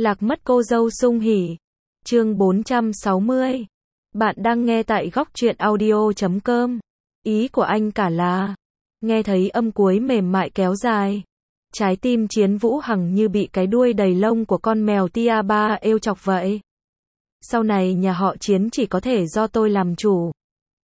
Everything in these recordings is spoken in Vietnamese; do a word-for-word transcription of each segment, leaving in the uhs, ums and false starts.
Lạc mất cô dâu sung hỉ. Chương bốn trăm sáu mươi. Bạn đang nghe tại góc truyện audio chấm com. Ý của anh cả là, nghe thấy âm cuối mềm mại kéo dài. Trái tim Chiến Vũ Hằng như bị cái đuôi đầy lông của con mèo tia ba êu chọc vậy. Sau này nhà họ Chiến chỉ có thể do tôi làm chủ.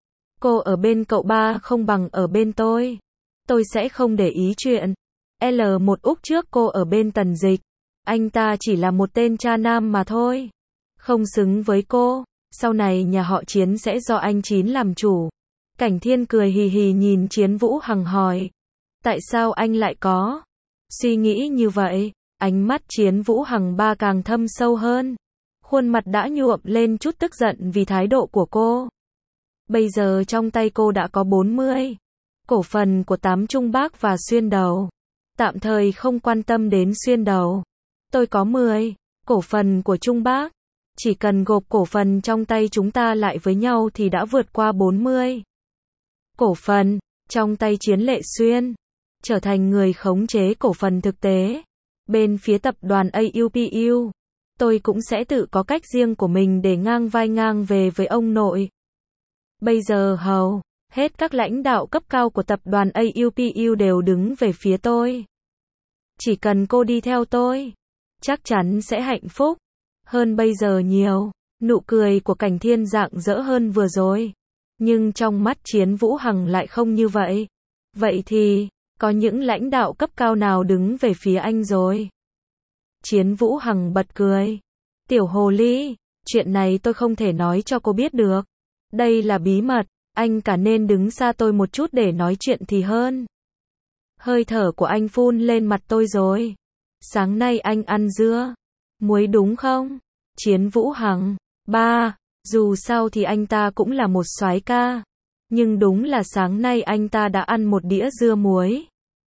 Cô ở bên cậu ba không bằng ở bên tôi. Tôi sẽ không để ý chuyện L một Úc trước cô ở bên Tần Dịch. Anh ta chỉ là một tên cha nam mà thôi. Không xứng với cô. Sau này nhà họ Chiến sẽ do anh Chín làm chủ. Cảnh Thiên cười hì hì nhìn Chiến Vũ Hằng hỏi. Tại sao anh lại có suy nghĩ như vậy? Ánh mắt Chiến Vũ Hằng ba càng thâm sâu hơn. Khuôn mặt đã nhuộm lên chút tức giận vì thái độ của cô. Bây giờ trong tay cô đã có bốn mươi cổ phần của Tám Trung Bác và Xuyên Đầu. Tạm thời không quan tâm đến Xuyên Đầu. Tôi có mười cổ phần của Trung Bác. Chỉ cần gộp cổ phần trong tay chúng ta lại với nhau thì đã vượt qua bốn mươi cổ phần trong tay Chiến Lệ Xuyên. Trở thành người khống chế cổ phần thực tế. Bên phía tập đoàn a u pê u, tôi cũng sẽ tự có cách riêng của mình để ngang vai ngang về với ông nội. Bây giờ hầu hết các lãnh đạo cấp cao của tập đoàn a u pê u đều đứng về phía tôi. Chỉ cần cô đi theo tôi, chắc chắn sẽ hạnh phúc hơn bây giờ nhiều. Nụ cười của Cảnh Thiên rạng rỡ hơn vừa rồi. Nhưng trong mắt Chiến Vũ Hằng lại không như vậy. Vậy thì, có những lãnh đạo cấp cao nào đứng về phía anh rồi? Chiến Vũ Hằng bật cười. Tiểu hồ ly, chuyện này tôi không thể nói cho cô biết được. Đây là bí mật, anh cả nên đứng xa tôi một chút để nói chuyện thì hơn. Hơi thở của anh phun lên mặt tôi rồi. Sáng nay anh ăn dưa muối đúng không? Chiến Vũ Hằng, ba, dù sao thì anh ta cũng là một soái ca. Nhưng đúng là sáng nay anh ta đã ăn một đĩa dưa muối.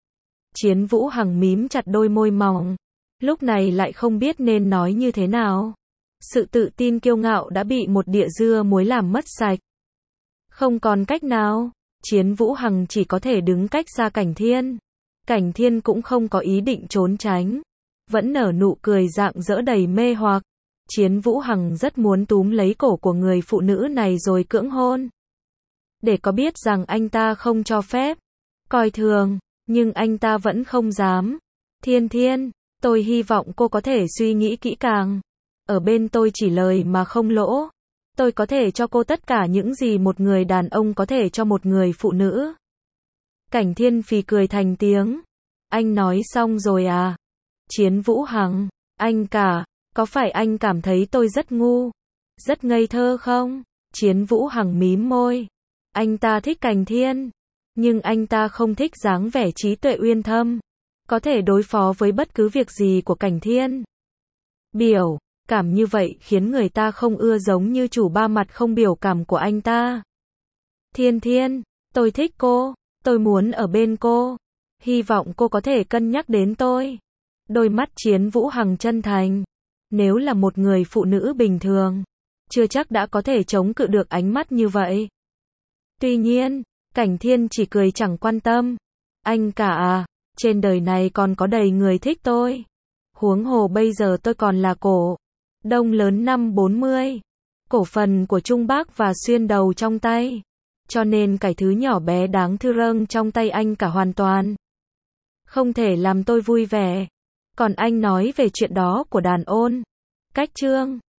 Chiến Vũ Hằng mím chặt đôi môi mỏng. Lúc này lại không biết nên nói như thế nào. Sự tự tin kiêu ngạo đã bị một đĩa dưa muối làm mất sạch. Không còn cách nào, Chiến Vũ Hằng chỉ có thể đứng cách xa Cảnh Thiên. Cảnh Thiên cũng không có ý định trốn tránh. Vẫn nở nụ cười rạng rỡ đầy mê hoặc. Chiến Vũ Hằng rất muốn túm lấy cổ của người phụ nữ này rồi cưỡng hôn. Để có biết rằng anh ta không cho phép, coi thường, nhưng anh ta vẫn không dám. Thiên Thiên, tôi hy vọng cô có thể suy nghĩ kỹ càng. Ở bên tôi chỉ lời mà không lỗ. Tôi có thể cho cô tất cả những gì một người đàn ông có thể cho một người phụ nữ. Cảnh Thiên phì cười thành tiếng. Anh nói xong rồi à? Chiến Vũ Hằng, anh cả, có phải anh cảm thấy tôi rất ngu, rất ngây thơ không? Chiến Vũ Hằng mím môi. Anh ta thích Cảnh Thiên, nhưng anh ta không thích dáng vẻ trí tuệ uyên thâm, có thể đối phó với bất cứ việc gì của Cảnh Thiên. Biểu cảm như vậy khiến người ta không ưa, giống như chủ ba mặt không biểu cảm của anh ta. Thiên Thiên, tôi thích cô, tôi muốn ở bên cô, hy vọng cô có thể cân nhắc đến tôi. Đôi mắt Chiến Vũ Hằng chân thành. Nếu là một người phụ nữ bình thường, chưa chắc đã có thể chống cự được ánh mắt như vậy. Tuy nhiên, Cảnh Thiên chỉ cười chẳng quan tâm. Anh cả à, trên đời này còn có đầy người thích tôi. Huống hồ bây giờ tôi còn là cổ đông lớn năm bốn mươi. Cổ phần của Trung Bác và Xuyên Đầu trong tay. Cho nên cái thứ nhỏ bé đáng thương trong tay anh cả hoàn toàn không thể làm tôi vui vẻ. Còn anh nói về chuyện đó của đàn ôn cách chương.